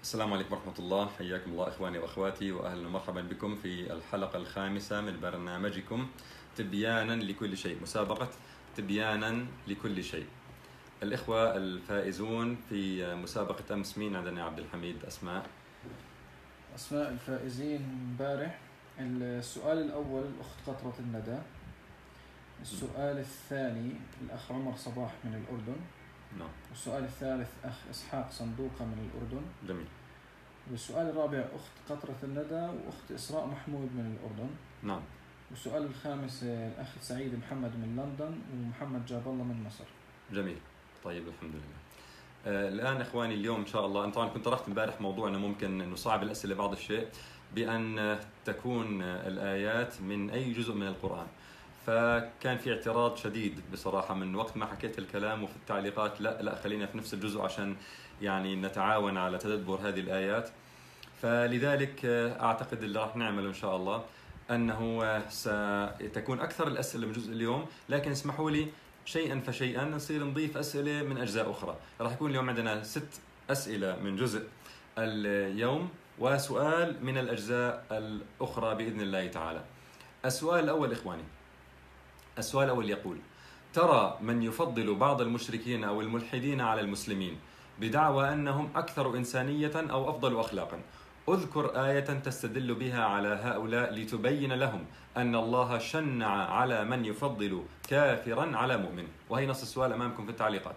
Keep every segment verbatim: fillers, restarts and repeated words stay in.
السلام عليكم ورحمة الله، حياكم الله إخواني وأخواتي، وأهلا ومرحبا بكم في الحلقة الخامسة من برنامجكم تبيانا لكل شيء، مسابقة تبيانا لكل شيء. الإخوة الفائزون في مسابقة أمس مين عندنا يا عبد الحميد؟ أسماء أسماء الفائزين امبارح. السؤال الأول الأخت قطرة الندى، السؤال الثاني الأخ عمر صباح من الأردن، نعم. والسؤال الثالث أخ إسحاق صندوقة من الأردن. جميل. والسؤال الرابع أخت قطرة الندى وأخت إسراء محمود من الأردن. نعم. والسؤال الخامس الأخ سعيد محمد من لندن، ومحمد جاب الله من مصر. جميل. طيب الحمد لله. آه الآن إخواني اليوم إن شاء الله، أنا طبعا كنت طرحت امبارح موضوع أنه ممكن أنه صعب الأسئلة بعض الشيء بأن تكون الآيات من أي جزء من القرآن، فكان في اعتراض شديد بصراحة من وقت ما حكيت الكلام وفي التعليقات، لا لا خلينا في نفس الجزء عشان يعني نتعاون على تدبر هذه الآيات. فلذلك أعتقد اللي راح نعمله إن شاء الله أنه ستكون أكثر الأسئلة من جزء اليوم، لكن اسمحوا لي شيئا فشيئا نصير نضيف أسئلة من أجزاء أخرى. راح يكون اليوم عندنا ست أسئلة من جزء اليوم وسؤال من الأجزاء الأخرى بإذن الله تعالى. السؤال الأول إخواني، السؤال الأول يقول: ترى من يفضل بعض المشركين أو الملحدين على المسلمين بدعوى أنهم أكثر إنسانية أو أفضل أخلاقا، اذكر آية تستدل بها على هؤلاء لتبين لهم أن الله شنع على من يفضل كافرا على مؤمن. وهي نص السؤال أمامكم في التعليقات.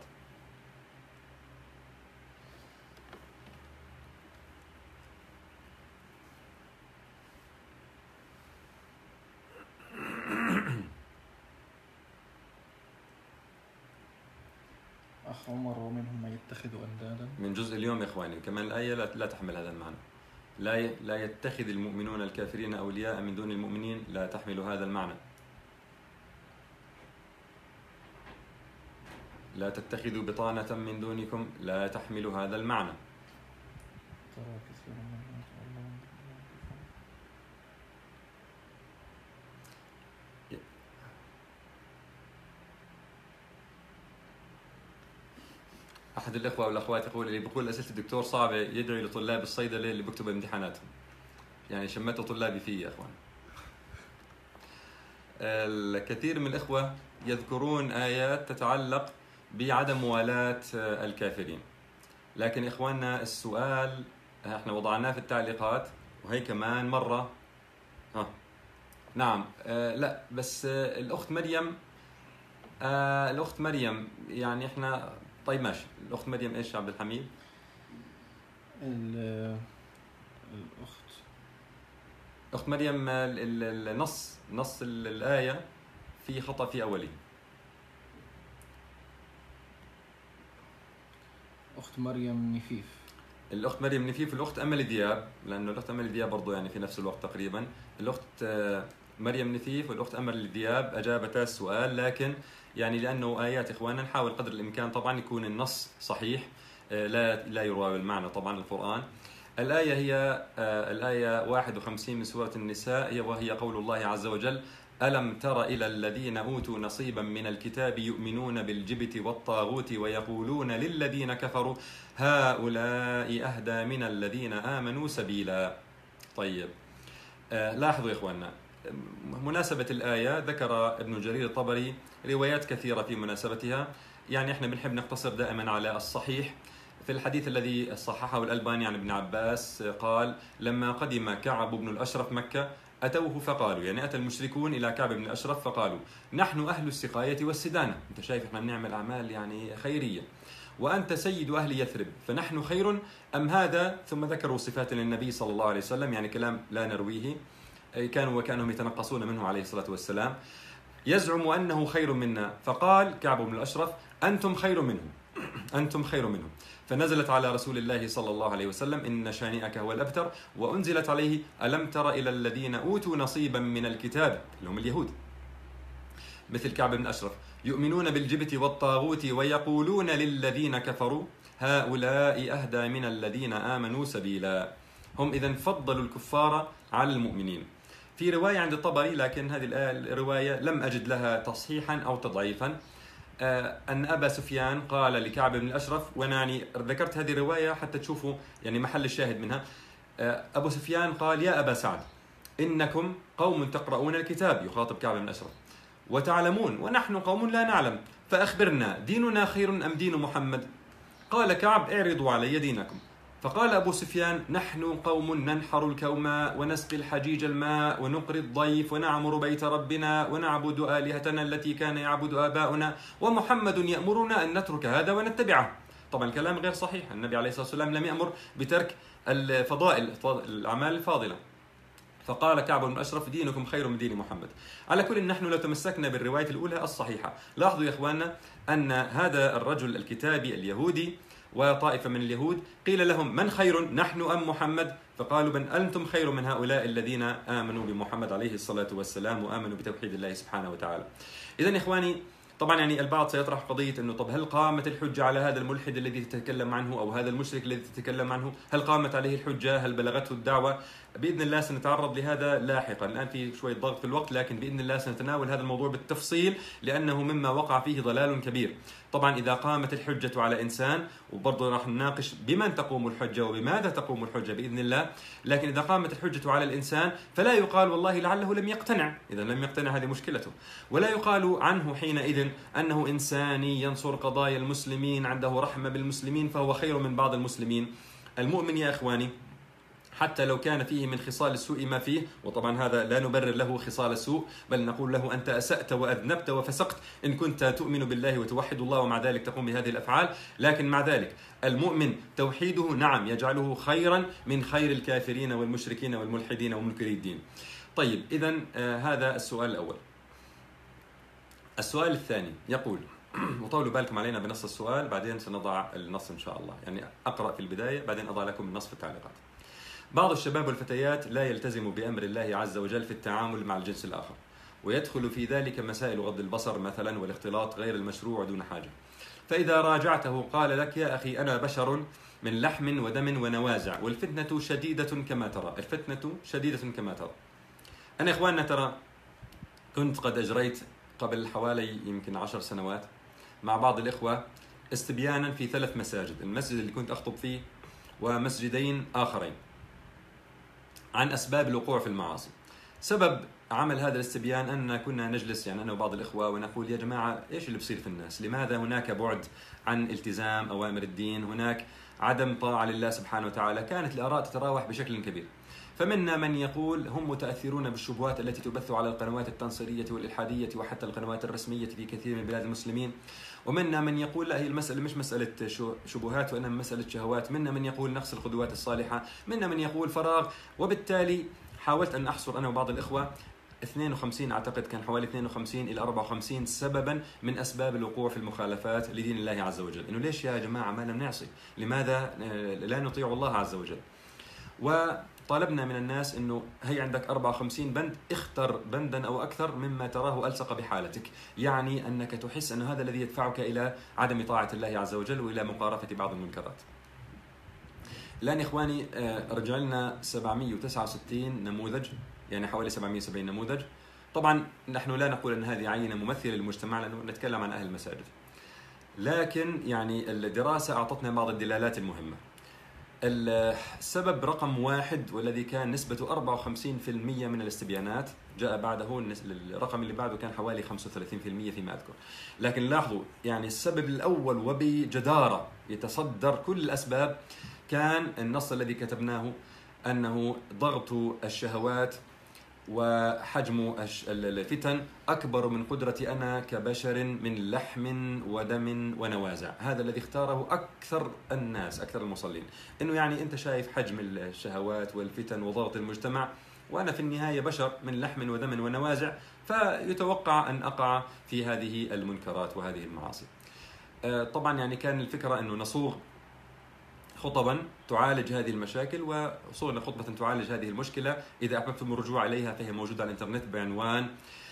أخ عمر: ومنهم من يتخذ أندادا. من جزء اليوم يا إخواني، كمان الآية لا تحمل هذا المعنى. لا لا يتخذ المؤمنون الكافرين أولياء من دون المؤمنين، لا تحمل هذا المعنى. لا تتخذوا بطانة من دونكم، لا تحمل هذا المعنى. ترى كثيرا من أحد الإخوة والأخوات يقول اللي بيقول أسئلة الدكتور صعبة يدعي لطلاب الصيدلة اللي بيكتبوا امتحاناتهم. يعني شمتوا طلابي فيه يا أخوان. الكثير من الإخوة يذكرون آيات تتعلق بعدم موالاة الكافرين، لكن إخواننا السؤال احنا وضعناه في التعليقات وهي كمان مرة. ها نعم. آه لا بس آه الأخت مريم آه الأخت مريم يعني احنا طيب ماشي. الأخت مريم إيش عبد الحميد؟ الأخت أخت مريم النص نص الآية في خطأ في أولي. أخت مريم نفيف. الأخت مريم نفيف الأخت أمل دياب، لأنه الأخت أمل دياب برضو يعني في نفس الوقت تقريبا. الأخت مريم نفيف والأخت أمل دياب أجابتا السؤال، لكن يعني لأنه آيات إخواننا نحاول قدر الإمكان طبعا يكون النص صحيح، لا لا يراوي المعنى طبعا القرآن. الآية هي الآية واحد وخمسين من سورة النساء، وهي قول الله عز وجل: ألم تر إلى الذين أوتوا نصيبا من الكتاب يؤمنون بالجبت والطاغوت ويقولون للذين كفروا هؤلاء أهدى من الذين آمنوا سبيلا. طيب لاحظوا يا إخواننا مناسبة الآية، ذكر ابن جرير الطبري روايات كثيرة في مناسبتها، يعني احنا بنحب نقتصر دائما على الصحيح. في الحديث الذي صححه الألباني عن ابن عباس قال: لما قدم كعب بن الأشرف مكة أتوه فقالوا، يعني أتى المشركون إلى كعب بن الأشرف فقالوا: نحن أهل السقاية والسدانة، أنت شايف إحنا بنعمل أعمال يعني خيرية، وأنت سيد أهل يثرب، فنحن خير أم هذا؟ ثم ذكروا صفات للنبي صلى الله عليه وسلم، يعني كلام لا نرويه، كانوا وكانهم يتنقصون منه عليه الصلاة والسلام، يزعم أنه خير منا. فقال كعب بن الأشرف: أنتم خير منه، أنتم خير منه. فنزلت على رسول الله صلى الله عليه وسلم: إن شانئك هو الأبتر، وأنزلت عليه: ألم تر إلى الذين أوتوا نصيبا من الكتاب، اللي هم اليهود، مثل كعب بن أشرف، يؤمنون بالجبت والطاغوت ويقولون للذين كفروا هؤلاء أهدى من الذين آمنوا سبيلا. هم إذن فضلوا الكفار على المؤمنين. في رواية عند الطبري، لكن هذه الرواية لم أجد لها تصحيحا أو تضعيفا، أن أبا سفيان قال لكعب بن الأشرف، وأنا يعني ذكرت هذه الرواية حتى تشوفوا يعني محل الشاهد منها. أبو سفيان قال: يا أبا سعد، إنكم قوم تقرؤون الكتاب، يخاطب كعب بن الأشرف، وتعلمون ونحن قوم لا نعلم، فأخبرنا ديننا خير أم دين محمد؟ قال كعب: اعرضوا علي دينكم. فقال أبو سفيان: نحن قوم ننحر الكوماء ونسقي الحجيج الماء ونقري الضيف ونعمر بيت ربنا ونعبد آلهتنا التي كان يعبد آباؤنا، ومحمد يأمرنا أن نترك هذا ونتبعه. طبعا الكلام غير صحيح، النبي عليه الصلاة والسلام لم يأمر بترك الفضائل الأعمال الفاضلة. فقال كعب بن أشرف: دينكم خير من دين محمد. على كل، نحن لو تمسكنا بالرواية الأولى الصحيحة، لاحظوا يا إخواننا أن هذا الرجل الكتابي اليهودي وطائفة من اليهود قيل لهم: من خير، نحن أم محمد؟ فقالوا: بل أنتم خير من هؤلاء الذين آمنوا بمحمد عليه الصلاة والسلام وآمنوا بتوحيد الله سبحانه وتعالى. إذن إخواني، طبعا يعني البعض سيطرح قضية أنه طب هل قامت الحجة على هذا الملحد الذي تتكلم عنه أو هذا المشرك الذي تتكلم عنه؟ هل قامت عليه الحجة؟ هل بلغته الدعوة؟ بإذن الله سنتعرض لهذا لاحقا، الآن في شوية ضغط في الوقت، لكن بإذن الله سنتناول هذا الموضوع بالتفصيل لأنه مما وقع فيه ضلال كبير. طبعا إذا قامت الحجة على إنسان، وبرضه راح نناقش بمن تقوم الحجة وبماذا تقوم الحجة بإذن الله، لكن إذا قامت الحجة على الإنسان فلا يقال والله لعله لم يقتنع، إذا لم يقتنع هذه مشكلته، ولا يقال عنه حينئذ أنه إنساني ينصر قضايا المسلمين، عنده رحمة بالمسلمين، فهو خير من بعض المسلمين. المؤمن يا إخواني حتى لو كان فيه من خصال السوء ما فيه، وطبعا هذا لا نبرر له خصال السوء، بل نقول له أنت أسأت وأذنبت وفسقت إن كنت تؤمن بالله وتوحد الله ومع ذلك تقوم بهذه الأفعال. لكن مع ذلك المؤمن توحيده نعم يجعله خيرا من خير الكافرين والمشركين والملحدين ومنكري الدين. طيب، إذن آه هذا السؤال الأول. السؤال الثاني يقول، وطولوا بالكم علينا بنص السؤال، بعدين سنضع النص إن شاء الله، يعني أقرأ في البداية بعدين أضع لكم النص في التعليقات. بعض الشباب والفتيات لا يلتزم بأمر الله عز وجل في التعامل مع الجنس الآخر، ويدخل في ذلك مسائل غض البصر مثلا والاختلاط غير المشروع دون حاجة. فإذا راجعته قال لك: يا أخي أنا بشر من لحم ودم ونوازع، والفتنة شديدة كما ترى. الفتنة شديدة كما ترى. أنا إخواننا ترى كنت قد أجريت قبل حوالي يمكن عشر سنوات مع بعض الإخوة استبيانا في ثلاث مساجد، المسجد اللي كنت أخطب فيه ومسجدين آخرين، عن أسباب الوقوع في المعاصي. سبب عمل هذا الاستبيان أننا كنا نجلس يعني أنا وبعض الإخوة ونقول: يا جماعة إيش اللي بصير في الناس؟ لماذا هناك بعد عن التزام أوامر الدين؟ هناك عدم طاعة لله سبحانه وتعالى. كانت الآراء تتراوح بشكل كبير، فمنا من يقول هم متأثرون بالشبهات التي تبث على القنوات التنصيرية والإلحادية وحتى القنوات الرسمية في كثير من بلاد المسلمين، ومنا من يقول لا، هي المسألة مش مسألة شبهات وإنما مسألة شهوات، منا من يقول نقص القدوات الصالحة، منا من يقول فراغ. وبالتالي حاولت أن أحصر أنا وبعض الإخوة اثنين وخمسين، أعتقد كان حوالي اثنين وخمسين إلى أربعة وخمسين سببا من أسباب الوقوع في المخالفات لدين الله عز وجل. إنه ليش يا جماعة ما لم نعصي؟ لماذا لا نطيع الله عز وجل؟ وطالبنا من الناس إنه هي عندك أربعة وخمسين بند، اختر بندا أو أكثر مما تراه ألصق بحالتك، يعني أنك تحس أن هذا الذي يدفعك إلى عدم طاعة الله عز وجل وإلى مقارفة بعض المنكرات. الآن إخواني رجع لنا سبعمئة وتسعة وستين نموذج، يعني حوالي سبعمئة وسبعين نموذج. طبعا نحن لا نقول أن هذه عينة ممثلة للمجتمع لأنه نتكلم عن أهل المساجد، لكن يعني الدراسة أعطتنا بعض الدلالات المهمة. السبب رقم واحد والذي كان نسبة أربعة وخمسين بالمئة من الاستبيانات، جاء بعده الرقم اللي بعده كان حوالي خمسة وثلاثين بالمئة فيما أذكر، لكن لاحظوا يعني السبب الأول وبجدارة يتصدر كل الأسباب كان النص الذي كتبناه أنه ضغط الشهوات وحجم الفتن أكبر من قدرتي أنا كبشر من لحم ودم ونوازع. هذا الذي اختاره أكثر الناس، أكثر المصلين، إنه يعني أنت شايف حجم الشهوات والفتن وضغط المجتمع، وأنا في النهاية بشر من لحم ودم ونوازع، فيتوقع أن أقع في هذه المنكرات وهذه المعاصي. طبعا يعني كان الفكرة أنه نصوغ خطبا تعالج هذه المشاكل، وصورنا خطبة تعالج هذه المشكلة. إذا أحببتم الرجوع إليها فهي موجودة على الإنترنت بعنوان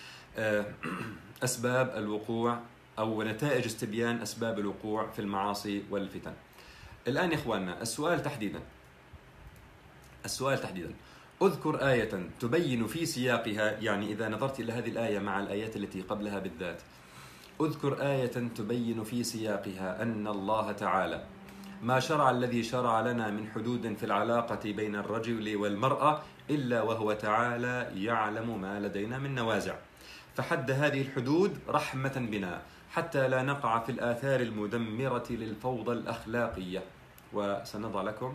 أسباب الوقوع أو نتائج استبيان أسباب الوقوع في المعاصي والفتن. الآن يا إخواننا السؤال تحديدا السؤال تحديدا أذكر آية تبين في سياقها، يعني إذا نظرت إلى هذه الآية مع الآيات التي قبلها بالذات، اذكر آية تبين في سياقها أن الله تعالى ما شرع الذي شرع لنا من حدود في العلاقة بين الرجل والمرأة إلا وهو تعالى يعلم ما لدينا من نوازع، فحد هذه الحدود رحمة بنا حتى لا نقع في الآثار المدمرة للفوضى الأخلاقية. وسنضع لكم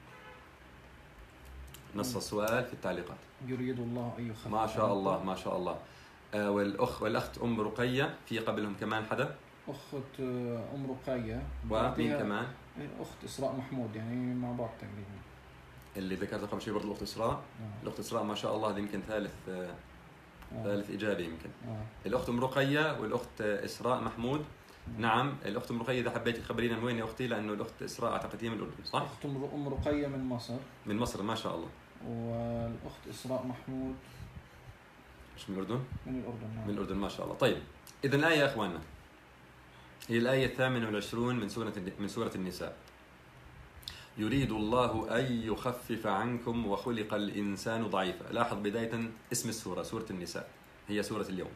نص السؤال في التعليقات. يريد الله أن يخفف ما شاء الله ما شاء الله. آه والأخ والأخت أم رقية، في قبلهم كمان حدا؟ أخت أم رقية، ومين كمان؟ أخت إسراء محمود، يعني مع بعض تقريبا. اللي ذكرت قبل شوي برضه الأخت إسراء. آه. الأخت إسراء ما شاء الله، هذه يمكن ثالث آه. آه. ثالث إجابة يمكن. آه. الأخت أم رقية والأخت إسراء محمود. آه. نعم. الأخت أم رقية إذا حبيتي تخبرينا من وين يا أختي، لأنه الأخت إسراء أعتقد هي من الأردن صح؟ أخت أم رقية من مصر. من مصر ما شاء الله. والأخت إسراء محمود مش من الأردن؟ من الأردن. نعم. من الأردن ما شاء الله. طيب إذا الآية يا أخواننا هي الآية الثامنة والعشرون من سورة من سورة النساء. يريد الله أن يخفف عنكم وخلق الإنسان ضعيفا. لاحظ بداية اسم السورة سورة النساء، هي سورة اليوم.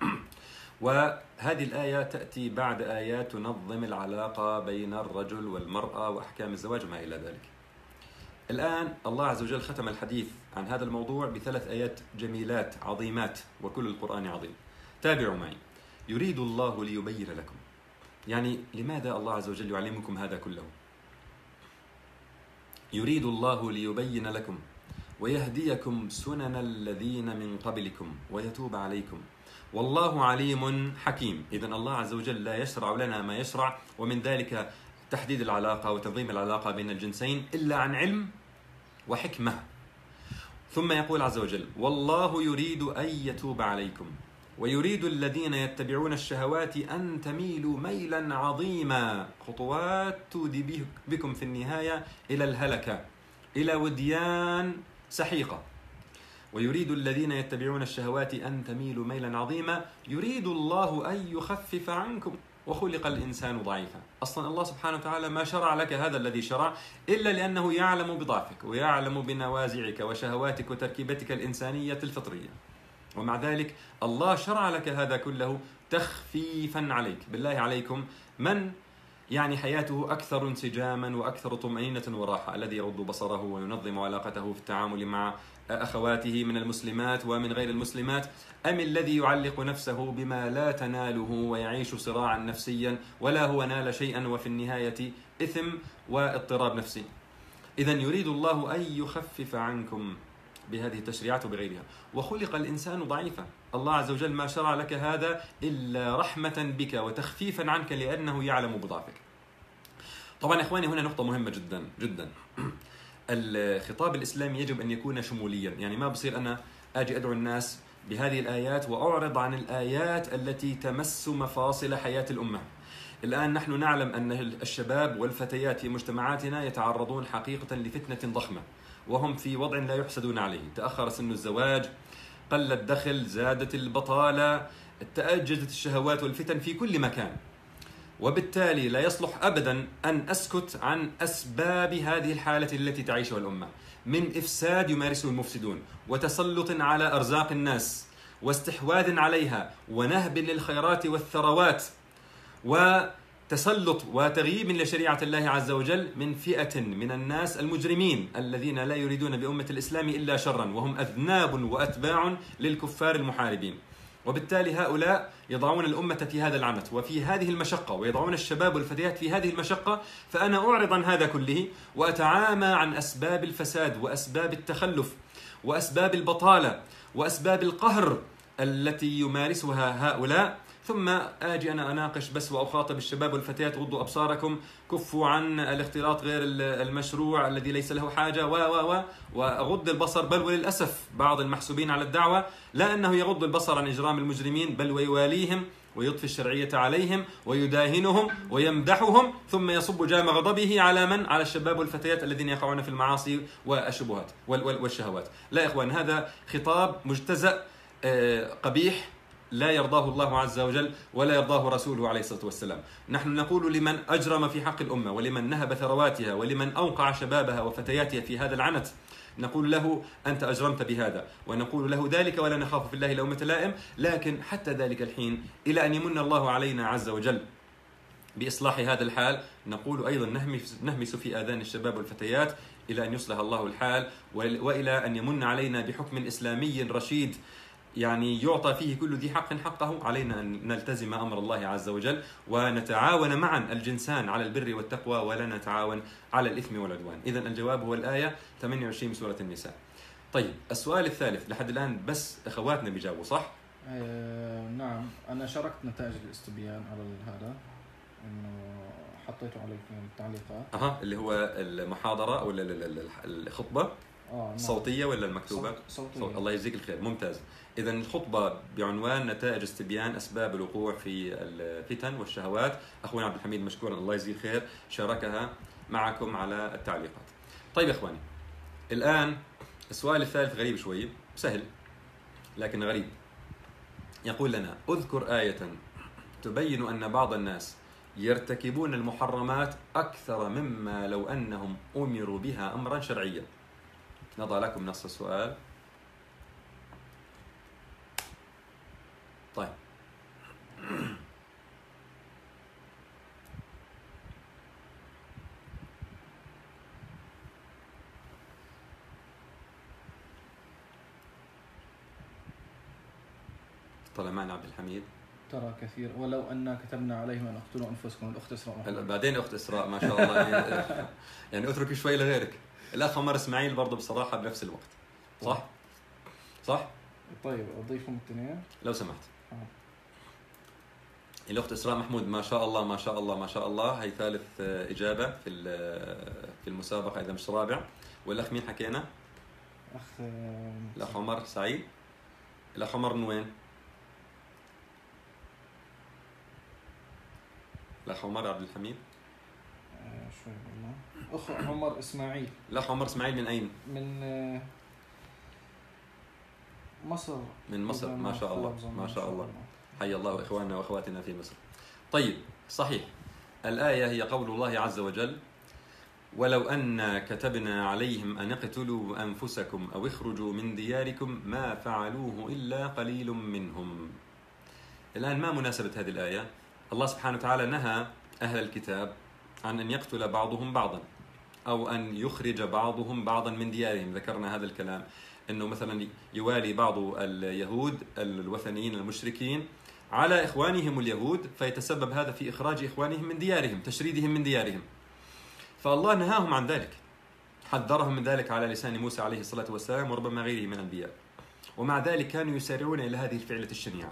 وهذه الآية تأتي بعد آيات تنظم العلاقة بين الرجل والمرأة وأحكام الزواج وما إلى ذلك. الآن الله عز وجل ختم الحديث عن هذا الموضوع بثلاث آيات جميلات عظيمات، وكل القرآن عظيم. تابعوا معي. يريد الله ليبين لكم، يعني لماذا الله عز وجل يعلمكم هذا كله؟ يريد الله ليبين لكم ويهديكم سنن الذين من قبلكم ويتوب عليكم والله عليم حكيم. إذن الله عز وجل لا يشرع لنا ما يشرع، ومن ذلك تحديد العلاقة وتنظيم العلاقة بين الجنسين، إلا عن علم وحكمة. ثم يقول عز وجل والله يريد أن يتوب عليكم ويريد الذين يتبعون الشهوات أن تميلوا ميلا عظيما، خطوات تودي بكم في النهاية إلى الهلكة، إلى وديان سحيقة. ويريد الذين يتبعون الشهوات أن تميلوا ميلا عظيما يريد الله أن يخفف عنكم وخلق الإنسان ضعيفا. أصلا الله سبحانه وتعالى ما شرع لك هذا الذي شرع إلا لأنه يعلم بضعفك ويعلم بنوازعك وشهواتك وتركيبتك الإنسانية الفطرية، ومع ذلك الله شرع لك هذا كله تخفيفا عليك. بالله عليكم من يعني حياته أكثر انسجاما وأكثر طمأنينة وراحة؟ الذي يغض بصره وينظم علاقته في التعامل مع أخواته من المسلمات ومن غير المسلمات، أم الذي يعلق نفسه بما لا تناله ويعيش صراعا نفسيا ولا هو نال شيئا وفي النهاية إثم واضطراب نفسي؟ إذن يريد الله أن يخفف عنكم بهذه التشريعات وبغيرها. وخلق الإنسان ضعيفا، الله عز وجل ما شرع لك هذا إلا رحمة بك وتخفيفا عنك لأنه يعلم بضعفك. طبعا إخواني هنا نقطة مهمة جدا جدا. الخطاب الإسلامي يجب أن يكون شموليا، يعني ما بصير أنا أجي أدعو الناس بهذه الآيات وأعرض عن الآيات التي تمس مفاصل حياة الأمة. الآن نحن نعلم أن الشباب والفتيات في مجتمعاتنا يتعرضون حقيقة لفتنة ضخمة، وهم في وضع لا يحسدون عليه. تأخر سن الزواج، قل الدخل، زادت البطالة، تأججت الشهوات والفتن في كل مكان. وبالتالي لا يصلح أبدا أن أسكت عن أسباب هذه الحالة التي تعيشها الأمة من إفساد يمارسه المفسدون، وتسلط على أرزاق الناس، واستحواذ عليها، ونهب للخيرات والثروات، وتسلط وتغييب لشريعة الله عز وجل من فئة من الناس المجرمين الذين لا يريدون بأمة الإسلام إلا شرا، وهم أذناب وأتباع للكفار المحاربين. وبالتالي هؤلاء يضعون الأمة في هذا العنت وفي هذه المشقة، ويضعون الشباب والفتيات في هذه المشقة. فأنا أعرض عن هذا كله وأتعامى عن أسباب الفساد وأسباب التخلف وأسباب البطالة وأسباب القهر التي يمارسها هؤلاء، ثم آجي أنا أناقش بس وأخاطب الشباب والفتيات غضوا أبصاركم، كفوا عن الاختلاط غير المشروع الذي ليس له حاجة و و و وأغض البصر. بل وللأسف بعض المحسوبين على الدعوة لا أنه يغض البصر عن إجرام المجرمين، بل ويواليهم ويضفي الشرعية عليهم ويداهنهم ويمدحهم، ثم يصب جام غضبه على من؟ على الشباب والفتيات الذين يقعون في المعاصي والشبهات والشهوات. لا يا إخوان، هذا خطاب مجتزأ قبيح لا يرضاه الله عز وجل ولا يرضاه رسوله عليه الصلاة والسلام. نحن نقول لمن أجرم في حق الأمة ولمن نهب ثرواتها ولمن أوقع شبابها وفتياتها في هذا العنت، نقول له أنت أجرمت بهذا، ونقول له ذلك ولا نخاف في الله لومة لائم. لكن حتى ذلك الحين إلى أن يمن الله علينا عز وجل بإصلاح هذا الحال، نقول أيضا نهمس في آذان الشباب والفتيات إلى أن يصلح الله الحال، وإلى أن يمن علينا بحكم إسلامي رشيد يعني يعطى فيه كل ذي حق حقه. علينا أن نلتزم أمر الله عز وجل ونتعاون معا الجنسان على البر والتقوى، ولا نتعاون على الإثم والعدوان. إذن الجواب هو الآية ثمانية وعشرين من سورة النساء. طيب السؤال الثالث لحد الآن بس أخواتنا بيجاوبوا صح؟ آه نعم، أنا شاركت نتائج الاستبيان على هذا، إنه حطيته على التعليقات. أها، اللي هو المحاضرة أو الخطبة آه نعم. صوتية ولا المكتوبة؟ صوت... صوتية. صوت. الله يجزيك الخير، ممتاز. إذا الخطبة بعنوان نتائج استبيان أسباب الوقوع في الفتن والشهوات. أخونا عبد الحميد مشكورا الله يجزيه الخير شاركها معكم على التعليقات. طيب يا إخواني، الآن السؤال الثالث غريب شوي، سهل لكن غريب. يقول لنا: اذكر آية تبين أن بعض الناس يرتكبون المحرمات أكثر مما لو أنهم أمروا بها أمرا شرعيا. نضع لكم نص السؤال. طيب طلع معنا عبد الحميد. ترى كثير ولو أن كتبنا عليهم أن اقتلوا أنفسكم. الأخت إسراء. بعدين أخت إسراء ما شاء الله يعني, يعني أترك شوي لغيرك. الأخ عمر إسماعيل برضو بصراحة بنفس الوقت. صح؟ صح؟ طيب أضيفهم الاثنين لو سمحت. آه. الأخت إسراء محمود ما شاء الله ما شاء الله ما شاء الله، هي ثالث إجابة في في المسابقة إذا مش رابع. والأخ مين حكينا؟ أخ الأخ عمر سعيد. الأخ عمر من وين؟ الأخ عمر عبد الحميد. آه شوي والله. أخ عمر إسماعيل. الأخ عمر إسماعيل من أين؟ من آه مصر. من مصر ما شاء الله ما شاء الله. حي الله إخواننا وأخواتنا في مصر. طيب صحيح، الآية هي قول الله عز وجل: ولو أن كتبنا عليهم أن اقتلوا أنفسكم أو اخرجوا من دياركم ما فعلوه إلا قليل منهم. الآن ما مناسبة هذه الآية؟ الله سبحانه وتعالى نهى أهل الكتاب عن أن يقتل بعضهم بعضا أو أن يخرج بعضهم بعضا من ديارهم. ذكرنا هذا الكلام، أنه مثلا يوالي بعض اليهود الوثنيين المشركين على إخوانهم اليهود، فيتسبب هذا في إخراج إخوانهم من ديارهم، تشريدهم من ديارهم. فالله نهاهم عن ذلك، حذرهم من ذلك على لسان موسى عليه الصلاة والسلام وربما غيره من الأنبياء. ومع ذلك كانوا يسارعون إلى هذه الفعلة الشنيعة،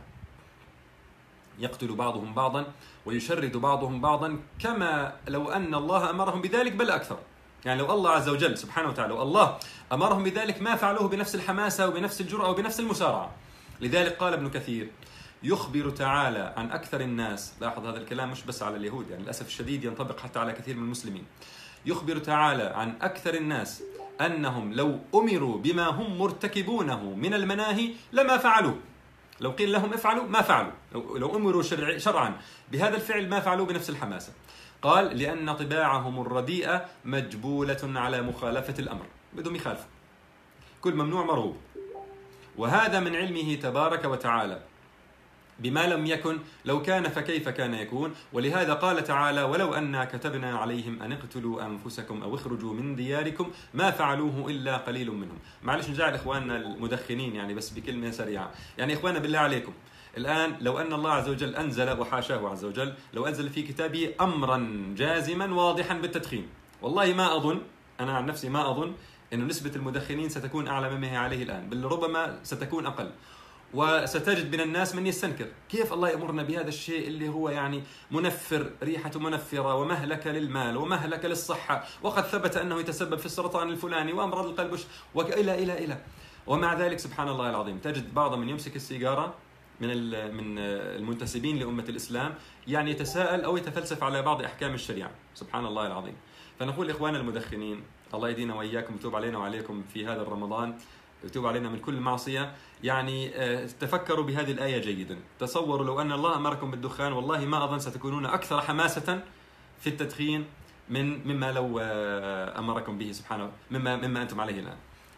يقتل بعضهم بعضا ويشرد بعضهم بعضا، كما لو أن الله أمرهم بذلك بل أكثر. يعني لو الله عز وجل سبحانه وتعالى والله أمرهم بذلك ما فعلوه بنفس الحماسة وبنفس الجرأة وبنفس المسارعة. لذلك قال ابن كثير: يخبر تعالى عن أكثر الناس. لاحظ هذا الكلام مش بس على اليهود، يعني للأسف الشديد ينطبق حتى على كثير من المسلمين. يخبر تعالى عن أكثر الناس أنهم لو أمروا بما هم مرتكبونه من المناهي لما فعلوه. لو قيل لهم افعلوا ما فعلوا، لو أمروا شرعا بهذا الفعل ما فعلوا بنفس الحماسة. قال: لأن طباعهم الرديئة مجبولة على مخالفة الأمر، بدهم يخالفوا، كل ممنوع مرغوب. وهذا من علمه تبارك وتعالى بما لم يكن، لو كان فكيف كان يكون. ولهذا قال تعالى: ولو أنا كتبنا عليهم أن اقتلوا أنفسكم أو اخرجوا من دياركم ما فعلوه إلا قليل منهم. معلش نجعل إخواننا المدخنين يعني بس بكلمة سريعة، يعني إخواننا بالله عليكم الآن لو أن الله عز وجل أنزل، وحاشاه عز وجل، لو أنزل في كتابه أمرا جازما واضحا بالتدخين، والله ما أظن، أنا عن نفسي ما أظن أن نسبة المدخنين ستكون أعلى مما هي عليه الآن، بل ربما ستكون أقل. وستجد من الناس من يستنكر كيف الله يأمرنا بهذا الشيء اللي هو يعني منفر، ريحة منفرة ومهلكة للمال ومهلكة للصحة، وقد ثبت أنه يتسبب في السرطان الفلاني وأمراض القلب وإلى إلى إلى. ومع ذلك سبحان الله العظيم تجد بعض من يمسك السيجارة من من المنتسبين لأمة الإسلام يعني يتساءل أو يتفلسف على بعض أحكام الشريعة، سبحان الله العظيم. فنقول إخواننا المدخنين الله يدينا وإياكم، يتوب علينا وعليكم في هذا الرمضان، يتوب علينا من كل معصية. يعني تفكروا بهذه الآية جيدا، تصوروا لو أن الله أمركم بالدخان، والله ما أظن ستكونون أكثر حماسة في التدخين من مما لو أمركم به سبحانه، مما مما أنتم عليه الآن.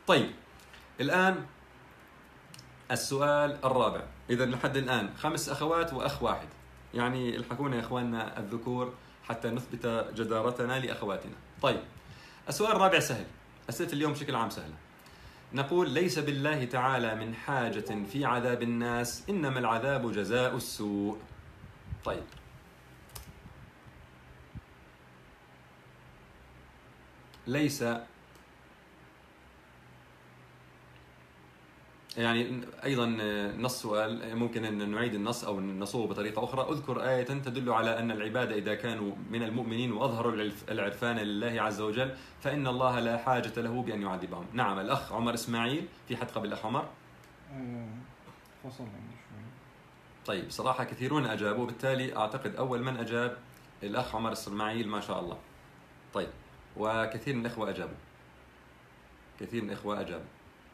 طيب الآن السؤال الرابع. إذا لحد الآن خمس أخوات وأخ واحد، يعني الحقونا يا إخواننا الذكور حتى نثبت جدارتنا لأخواتنا. طيب السؤال الرابع سهل، أسئلة اليوم بشكل عام سهلة. نقول: ليس بالله تعالى من حاجة في عذاب الناس، إنما العذاب جزاء السوء. طيب ليس، يعني أيضا نص سؤال ممكن أن نعيد النص أو نصوغه بطريقة أخرى: اذكر آية تدل على أن العباد إذا كانوا من المؤمنين وأظهروا العرفان لله عز وجل فإن الله لا حاجة له بأن يعذبهم. نعم، الأخ عمر إسماعيل، في حد قبل الأخ عمر؟ فصل عندي شوي. طيب صراحة كثيرون أجابوا، بالتالي أعتقد أول من أجاب الأخ عمر إسماعيل، ما شاء الله. طيب وكثير من الإخوة أجابوا، كثير من الإخوة أجابوا.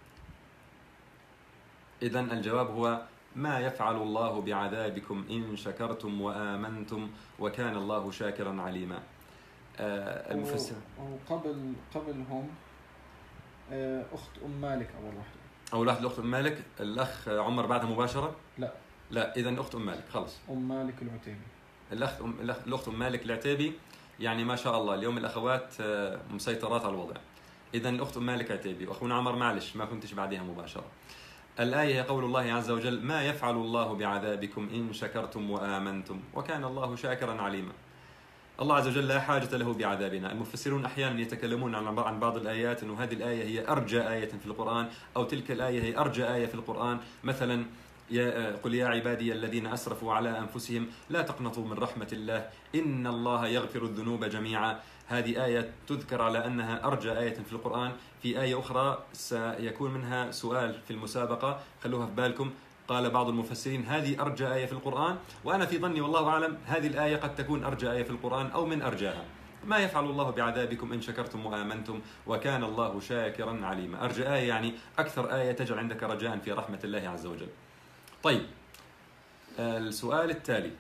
إذن الجواب هو: ما يفعل الله بعذابكم إن شكرتم وآمنتم وكان الله شاكرا عليما. آه المفسر وقبل قبلهم أخت أم مالك أول واحدة. أول واحدة الأخت أم مالك، الأخ عمر بعدها مباشرة؟ لا لا، إذن أخت أم مالك خلص. أم مالك العتيبي. الأخ أم الأخت أم مالك العتيبي، يعني ما شاء الله اليوم الأخوات مسيطرات على الوضع. إذن الأخت أم مالك العتيبي، وأخونا عمر معلش ما كنتش بعدها مباشرة. الآية هي قول الله عز وجل: ما يفعل الله بعذابكم إن شكرتم وآمنتم وكان الله شاكرا عليما. الله عز وجل لا حاجة له بعذابنا. المفسرون أحيانا يتكلمون عن بعض الآيات أنه هذه الآية هي أرجى آية في القرآن، أو تلك الآية هي أرجى آية في القرآن. مثلا: يا قل يا عبادي الذين أسرفوا على أنفسهم لا تقنطوا من رحمة الله إن الله يغفر الذنوب جميعا. هذه آية تذكر على أنها أرجى آية في القرآن. في آية أخرى سيكون منها سؤال في المسابقة، خلوها في بالكم. قال بعض المفسرين: هذه أرجى آية في القرآن، وأنا في ظني والله أعلم هذه الآية قد تكون أرجى آية في القرآن أو من أرجاها. ما يفعل الله بعذابكم إن شكرتم وآمنتم وكان الله شاكرا عليما. أرجى آية يعني أكثر آية تجعل عندك رجاء في رحمة الله عز وجل. طيب السؤال التالي،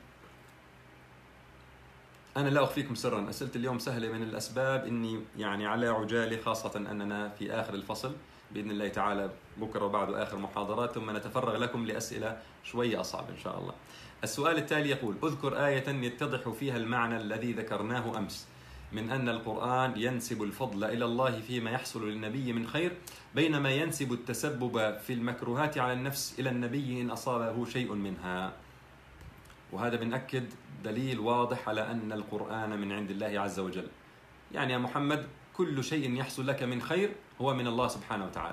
أنا لا أخفيكم سرا، أسئلة اليوم سهلة من الأسباب إني يعني على عجالة، خاصة أننا في آخر الفصل بإذن الله تعالى، بكرة وبعده آخر محاضرات، ثم نتفرغ لكم لأسئلة شوية أصعب إن شاء الله. السؤال التالي يقول: اذكر آية يتضح فيها المعنى الذي ذكرناه أمس من أن القرآن ينسب الفضل إلى الله فيما يحصل للنبي من خير، بينما ينسب التسبب في المكروهات على النفس إلى النبي إن أصابه شيء منها. وهذا بنأكد دليل واضح على أن القرآن من عند الله عز وجل. يعني يا محمد كل شيء يحصل لك من خير هو من الله سبحانه وتعالى،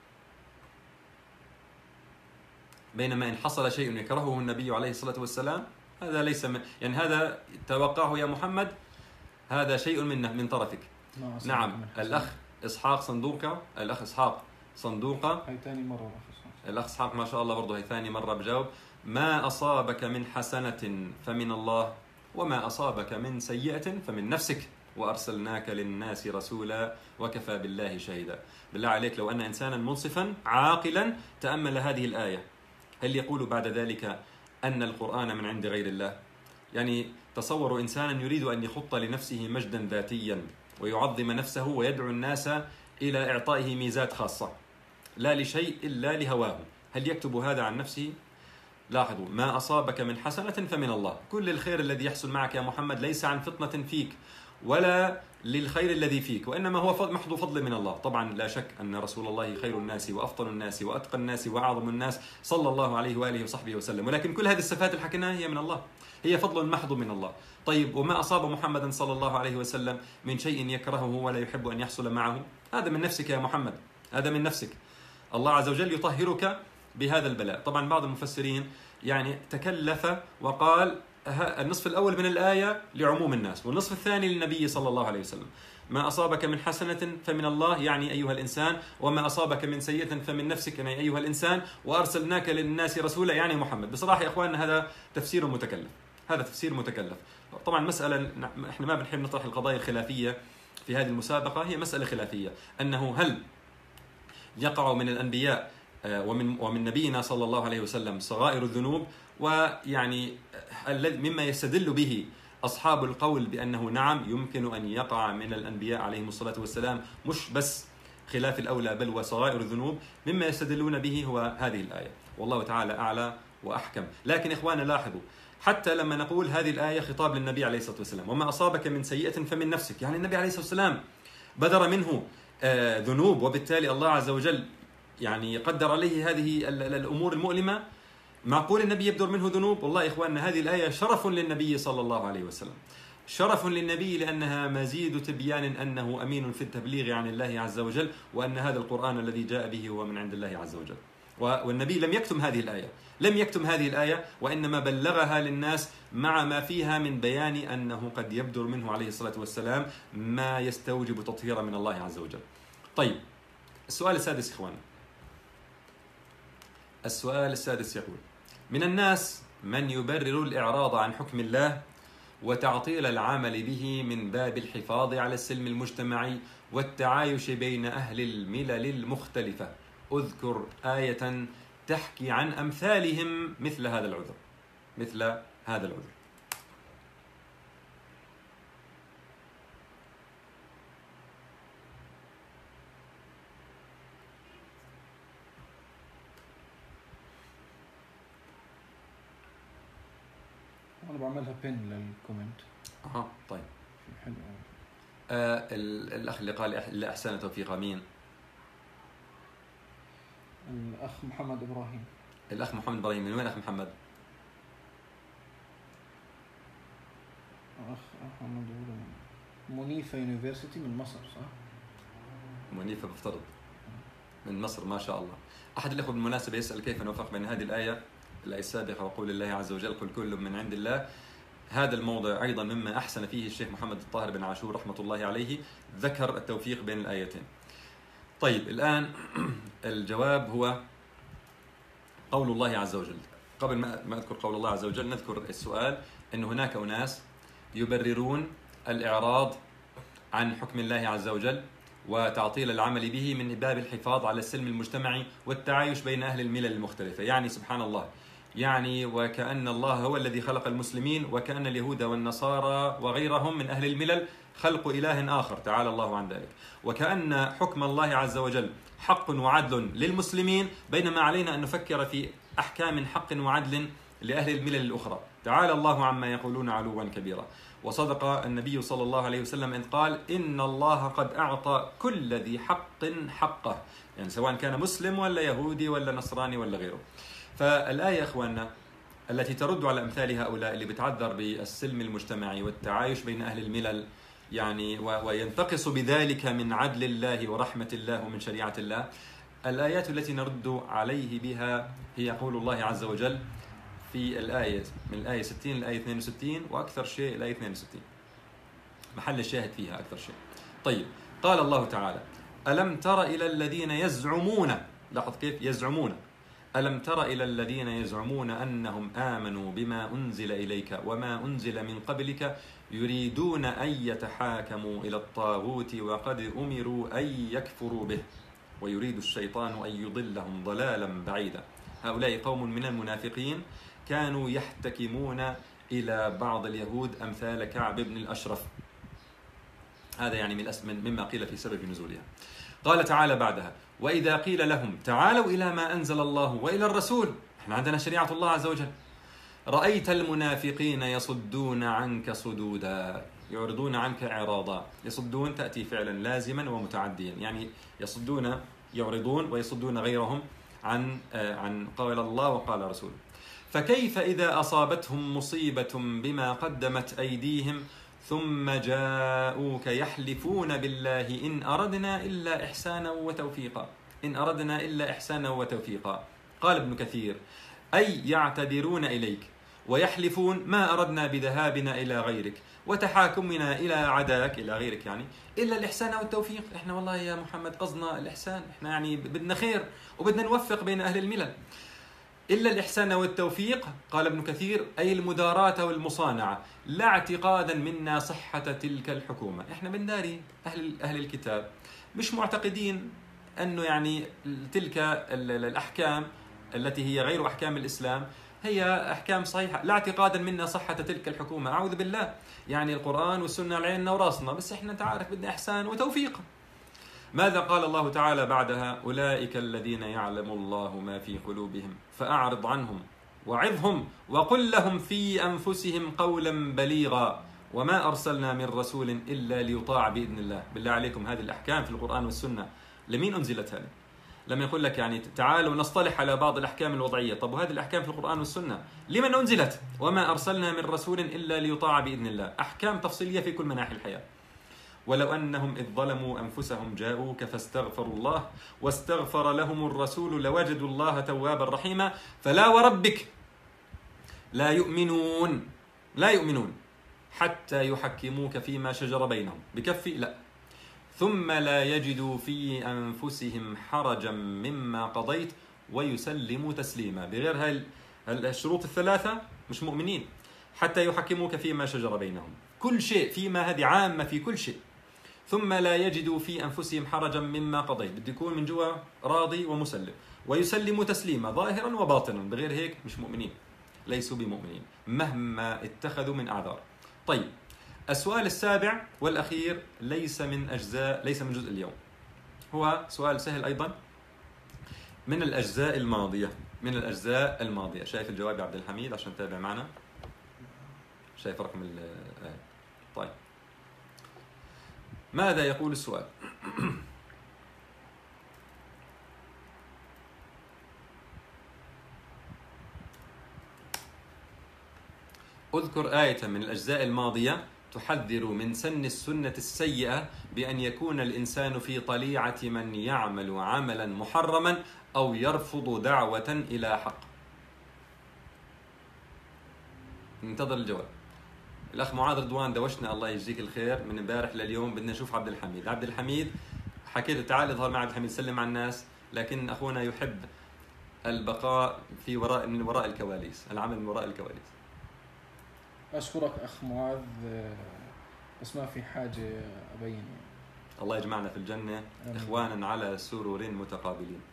بينما إن حصل شيء يكرهه النبي عليه الصلاة والسلام هذا ليس من، يعني هذا توقعه يا محمد، هذا شيء من من طرفك. نعم. الأخ إسحاق صندوقة، الأخ إسحاق صندوقة هي ثاني مرة. الأخ إسحاق ما شاء الله برضه هي ثاني مرة بجاوب. ما أصابك من حسنة فمن الله وما أصابك من سيئة فمن نفسك وأرسلناك للناس رسولا وكفى بالله شهيدا. بالله عليك لو أن إنسانا منصفا عاقلا تأمل هذه الآية، هل يقول بعد ذلك أن القرآن من عند غير الله؟ يعني تصوروا إنسانا يريد أن يخط لنفسه مجدا ذاتيا ويعظم نفسه ويدعو الناس إلى إعطائه ميزات خاصة لا لشيء إلا لهواه، هل يكتب هذا عن نفسه؟ لاحظوا: ما أصابك من حسنة فمن الله. كل الخير الذي يحصل معك يا محمد ليس عن فطنة فيك ولا للخير الذي فيك، وإنما هو محض فضل من الله. طبعا لا شك أن رسول الله خير الناس وأفضل الناس وأتقى الناس وأعظم الناس صلى الله عليه وآله وصحبه وسلم، ولكن كل هذه الصفات اللي حكيناها هي من الله، هي فضل محض من الله. طيب وما أصاب محمدا صلى الله عليه وسلم من شيء يكرهه ولا يحب أن يحصل معه، هذا من نفسك يا محمد، هذا من نفسك. الله عز وجل يطهرك بهذا البلاء. طبعا بعض المفسرين يعني تكلف وقال النصف الأول من الآية لعموم الناس والنصف الثاني للنبي صلى الله عليه وسلم. ما أصابك من حسنة فمن الله يعني أيها الإنسان، وما أصابك من سيئة فمن نفسك يعني أيها الإنسان، وأرسلناك للناس رسولا يعني محمد. بصراحة يا إخواننا هذا تفسير متكلف، هذا تفسير متكلف. طبعا مسألة إحنا ما بنحب نطرح القضايا الخلافية في هذه المسابقة، هي مسألة خلافية أنه هل يقع من الأنبياء ومن ومن نبينا صلى الله عليه وسلم صغائر الذنوب، ويعني مما يستدل به أصحاب القول بأنه نعم يمكن أن يقع من الأنبياء عليهم الصلاة والسلام مش بس خلاف الأولى بل وصغائر الذنوب، مما يستدلون به هو هذه الآية، والله تعالى أعلى وأحكم. لكن إخوانا لاحظوا، حتى لما نقول هذه الآية خطاب للنبي عليه الصلاة والسلام، وما أصابك من سيئة فمن نفسك، يعني النبي عليه الصلاة والسلام بدر منه آه ذنوب، وبالتالي الله عز وجل يعني قدر عليه هذه الأمور المؤلمة. معقول النبي يبدر منه ذنوب؟ والله إخواننا هذه الآية شرف للنبي صلى الله عليه وسلم، شرف للنبي، لأنها مزيد تبيان أنه أمين في التبليغ عن الله عز وجل، وأن هذا القرآن الذي جاء به هو من عند الله عز وجل. والنبي لم يكتم هذه الآية، لم يكتم هذه الآية، وإنما بلغها للناس مع ما فيها من بيان أنه قد يبدر منه عليه الصلاة والسلام ما يستوجب تطهيرا من الله عز وجل. طيب، السؤال السادس إخوان، السؤال السادس يقول: من الناس من يبرر الإعراض عن حكم الله وتعطيل العمل به من باب الحفاظ على السلم المجتمعي والتعايش بين أهل الملل المختلفة. أذكر آية تحكي عن أمثالهم مثل هذا العذر، مثل هذا العذر. أنا بعملها بين للكومنت. أها طيب. حلو. آه الأخ اللي قال اللي أحسن توفيق مين؟ الأخ محمد إبراهيم. الأخ محمد إبراهيم، من وين أخ محمد؟ أخ محمد منيفة يونيفرسيتي من مصر، صح؟ منيفة بفترض من مصر، ما شاء الله. أحد الأخوة بالمناسبة يسأل كيف نوفق بين هذه الآية الآية السابقة وقول الله عز وجل: قل كل من عند الله. هذا الموضع أيضا مما أحسن فيه الشيخ محمد الطاهر بن عاشور رحمة الله عليه، ذكر التوفيق بين الآيتين. طيب، الآن الجواب هو قول الله عز وجل. قبل ما أذكر قول الله عز وجل نذكر السؤال، أن هناك أناس يبررون الإعراض عن حكم الله عز وجل وتعطيل العمل به من باب الحفاظ على السلم المجتمعي والتعايش بين أهل الملل المختلفة. يعني سبحان الله، يعني وكأن الله هو الذي خلق المسلمين، وكأن اليهود والنصارى وغيرهم من أهل الملل خلق إله آخر تعالى الله عن ذلك، وكأن حكم الله عز وجل حق وعدل للمسلمين، بينما علينا أن نفكر في أحكام حق وعدل لأهل الملل الأخرى. تعالى الله عما يقولون علوا كبيرا. وصدق النبي صلى الله عليه وسلم إن قال: إن الله قد أعطى كل ذي حق حقه، يعني سواء كان مسلم ولا يهودي ولا نصراني ولا غيره. فالآية إخواننا التي ترد على أمثال هؤلاء اللي بتعذر بالسلم المجتمعي والتعايش بين أهل الملل، يعني وينتقص بذلك من عدل الله ورحمة الله ومن شريعة الله، الآيات التي نرد عليه بها هي قول الله عز وجل في الآية من الآية ستين للآية اثنين وستين، وأكثر شيء الآية اثنين وستين محل الشاهد فيها أكثر شيء. طيب، قال الله تعالى: ألم تر إلى الذين يزعمون، لاحظ كيف يزعمون، ألم تر إلى الذين يزعمون أنهم آمنوا بما أنزل إليك وما أنزل من قبلك يريدون أن يتحاكموا إلى الطاغوت وقد أمروا أن يكفروا به ويريد الشيطان أن يضلهم ضلالا بعيدا. هؤلاء قوم من المنافقين كانوا يحتكمون إلى بعض اليهود أمثال كعب بن الأشرف. هذا يعني من مما قيل في سبب نزولها. قال تعالى بعدها: وإذا قيل لهم تعالوا إلى ما أنزل الله وإلى الرسول، احنا عندنا شريعة الله عز وجل، رأيت المنافقين يصدون عنك صدودا، يعرضون عنك إعراضا. يصدون تأتي فعلا لازما ومتعديا، يعني يصدون يعرضون ويصدون غيرهم عن عن قال الله وقال رسوله. فكيف إذا أصابتهم مصيبة بما قدمت أيديهم ثم جاءوك يحلفون بالله إن أردنا إلا إحسانا وتوفيقا، إن أردنا إلا إحسانا وتوفيقا. قال ابن كثير: أي يعتذرون إليك ويحلفون ما أردنا بذهابنا إلى غيرك وتحاكمنا إلى عداك، إلى غيرك يعني، إلا الإحسان والتوفيق. إحنا والله يا محمد قصدنا الإحسان، إحنا يعني بدنا خير وبدنا نوفق بين أهل الملل. إلا الإحسان والتوفيق، قال ابن كثير، أي المداراة والمصانعة، لا اعتقادا منا صحة تلك الحكومة. إحنا بنداري أهل أهل الكتاب مش معتقدين أنه يعني تلك الأحكام التي هي غير أحكام الإسلام هي أحكام صحيحة، لا اعتقادا منا صحة تلك الحكومة. أعوذ بالله، يعني القرآن والسنة علينا وراسنا، بس إحنا تعرف بدنا إحسان وتوفيق. ماذا قال الله تعالى بعدها؟ أولئك الذين يعلم الله ما في قلوبهم فأعرض عنهم وعظهم وقل لهم في أنفسهم قولا بليغا وما أرسلنا من رسول إلا ليطاع بإذن الله. بالله عليكم، هذه الأحكام في القرآن والسنة لمين أنزلت هذه؟ لم يقول لك يعني تعالوا نصطلح على بعض الأحكام الوضعية. طب وهذه الأحكام في القرآن والسنة لمن أنزلت؟ وما أرسلنا من رسول إلا ليطاع بإذن الله. أحكام تفصيلية في كل مناحي الحياة. ولو أنهم إذ ظلموا أنفسهم جاءوك فاستغفروا الله واستغفر لهم الرسول لوجدوا الله توابا رحيما فلا وربك لا يؤمنون لا يؤمنون حتى يحكموك فيما شجر بينهم بكفي لا ثم لا يجدوا في أنفسهم حرجا مما قضيت ويسلموا تسليما. بغير هاي الشروط الثلاثة مش مؤمنين. حتى يحكموك فيما شجر بينهم، كل شيء فيما، هذه عامة في كل شيء. ثم لا يجدوا في أنفسهم حرجا مما قضيت، بده يكون من جوا راضي ومسلم. ويسلموا تسليما ظاهرا وباطنا، بغير هيك مش مؤمنين، ليسوا بمؤمنين مهما اتخذوا من أعذار. طيب السؤال السابع والأخير ليس من أجزاء ليس من جزء اليوم، هو سؤال سهل أيضا من الأجزاء الماضية من الأجزاء الماضية. شايف الجواب يا عبد الحميد عشان تتابع معنا؟ شايف رقم الآية؟ طيب ماذا يقول السؤال؟ اذكر آية من الأجزاء الماضية تحذر من سن السنة السيئة بأن يكون الإنسان في طليعة من يعمل عملا محرما أو يرفض دعوة إلى حق. ننتظر الجواب. الأخ معاذ رضوان دوشنا الله يجزيك الخير من امبارح لليوم، بدنا نشوف عبد الحميد. عبد الحميد حكيت تعال اظهر مع عبد الحميد سلم على الناس، لكن أخونا يحب البقاء في وراء من وراء الكواليس، العمل من وراء الكواليس. أشكرك أخ معاذ، بس ما في حاجة أبين. الله يجمعنا في الجنة إخوانا على سرور متقابلين.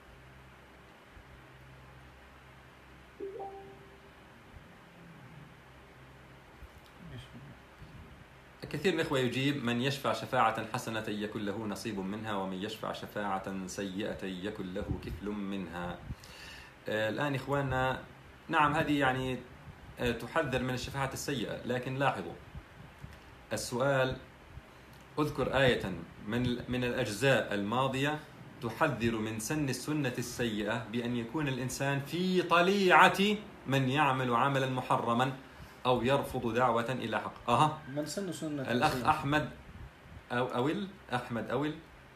كثير من الإخوة يجيب من يشفع شفاعة حسنة يكن له نصيب منها ومن يشفع شفاعة سيئة يكن له كفل منها. الآن إخواننا نعم هذه يعني تحذر من الشفاعة السيئة، لكن لاحظوا السؤال اذكر آية من من الأجزاء الماضية تحذر من سن السنة السيئة بأن يكون الإنسان في طليعة من يعمل عملا محرما أو يرفض دعوة إلى حق. أها من سن سنة الأخ السيئة. أحمد أو أول أحمد أول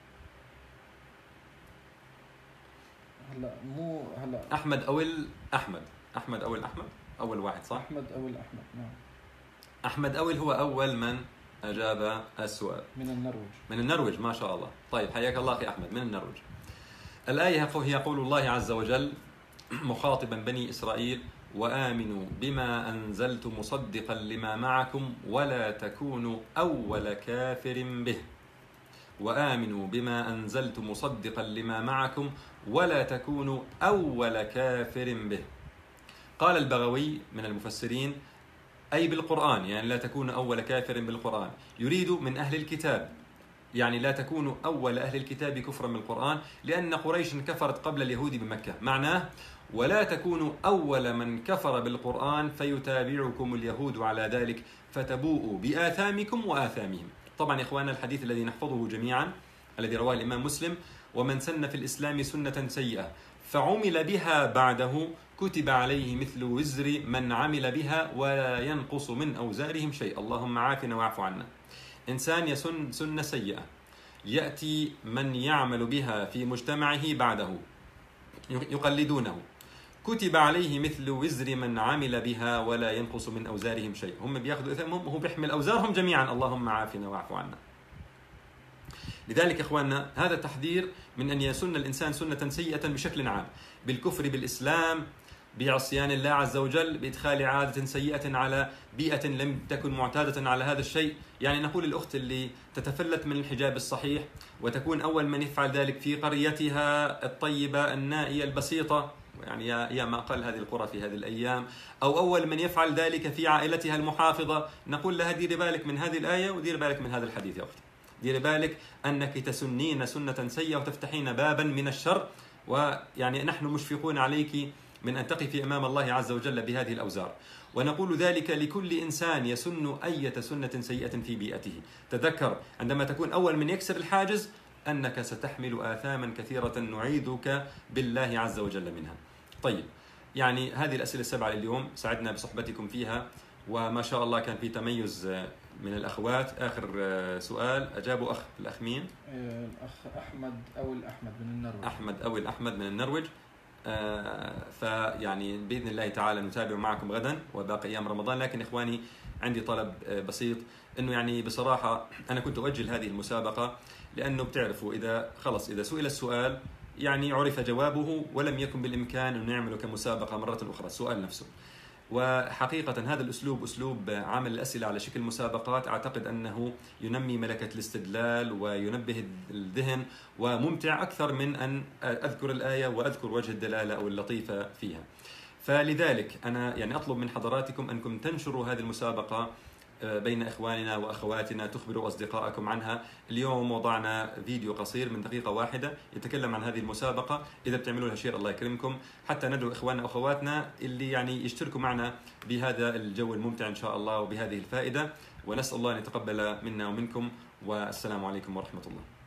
هلا مو هلا أحمد أول أحمد أحمد أول أحمد أول واحد صح؟ أحمد أول أحمد نعم. أحمد أول هو أول من أجاب السؤال من النرويج. من النرويج ما شاء الله. طيب حياك الله أخي أحمد من النرويج. الآية هي قول الله عز وجل مخاطبا بني إسرائيل وآمنوا بما أنزلت مصدقا لما معكم ولا تكونوا أول كافر به. وآمنوا بما أنزلت مصدقا لما معكم ولا تكونوا أول كافر به. قال البغوي من المفسرين أي بالقرآن، يعني لا تكونوا أول كافر بالقرآن، يريد من أهل الكتاب، يعني لا تكونوا أول أهل الكتاب كفرا بالقرآن لأن قريش كفرت قبل اليهود بمكة. معناه ولا تكونوا أول من كفر بالقرآن فيتابعكم اليهود على ذلك فتبوءوا بآثامكم وآثامهم. طبعا يا إخواننا الحديث الذي نحفظه جميعا الذي رواه الإمام مسلم ومن سن في الإسلام سنة سيئة فعمل بها بعده كتب عليه مثل وزر من عمل بها ولا ينقص من أوزارهم شيء. اللهم عافنا واعف عنا. إنسان يسن سنة سيئة يأتي من يعمل بها في مجتمعه بعده يقلدونه كتب عليه مثل وزر من عمل بها ولا ينقص من أوزارهم شيء. هم بياخذوا إثمهم وهو بيحمل أوزارهم جميعا. اللهم عافنا واعف عنا. لذلك إخواننا هذا تحذير من أن يسن الإنسان سنة سيئة بشكل عام، بالكفر بالإسلام، بعصيان الله عز وجل، بإدخال عادة سيئة على بيئة لم تكن معتادة على هذا الشيء. يعني نقول الأخت اللي تتفلت من الحجاب الصحيح وتكون أول من يفعل ذلك في قريتها الطيبة النائية البسيطة، يعني يا ما قال هذه القرى في هذه الأيام، أو أول من يفعل ذلك في عائلتها المحافظة، نقول لها ديري بالك من هذه الآية وديري بالك من هذا الحديث يا أختي. ديري بالك أنك تسنين سنة سيئة وتفتحين بابا من الشر، ويعني نحن مشفقون عليك من أن تقفي أمام الله عز وجل بهذه الأوزار. ونقول ذلك لكل إنسان يسن أي سنة سيئة في بيئته. تذكر عندما تكون أول من يكسر الحاجز أنك ستحمل آثاما كثيرة نعيذك بالله عز وجل منها. طيب، يعني هذه الأسئلة السبعة لليوم، سعدنا بصحبتكم فيها، وما شاء الله كان في تميز من الأخوات. آخر سؤال أجابه أخ الأخ مين؟ الأخ أحمد أو الأحمد من النرويج. أحمد أو الأحمد من النرويج. آه فيعني بإذن الله تعالى نتابع معكم غدا وباقي أيام رمضان. لكن إخواني عندي طلب بسيط، إنه يعني بصراحة أنا كنت أؤجل هذه المسابقة، لأنه بتعرفوا إذا خلص إذا سئل السؤال يعني عرف جوابه ولم يكن بالإمكان أن نعمله كمسابقة مرة أخرى السؤال نفسه. وحقيقة هذا الأسلوب أسلوب عمل الأسئلة على شكل مسابقات، أعتقد أنه ينمي ملكة الاستدلال وينبه الذهن وممتع أكثر من أن أذكر الآية وأذكر وجه الدلالة أو اللطيفة فيها. فلذلك أنا يعني أطلب من حضراتكم أنكم تنشروا هذه المسابقة بين إخواننا وأخواتنا، تخبروا أصدقائكم عنها. اليوم وضعنا فيديو قصير من دقيقة واحدة يتكلم عن هذه المسابقة، إذا بتعملوا لها شير الله يكرمكم، حتى ندعو إخواننا وأخواتنا اللي يعني يشتركوا معنا بهذا الجو الممتع إن شاء الله وبهذه الفائدة. ونسأل الله أن يتقبل منا ومنكم، والسلام عليكم ورحمة الله.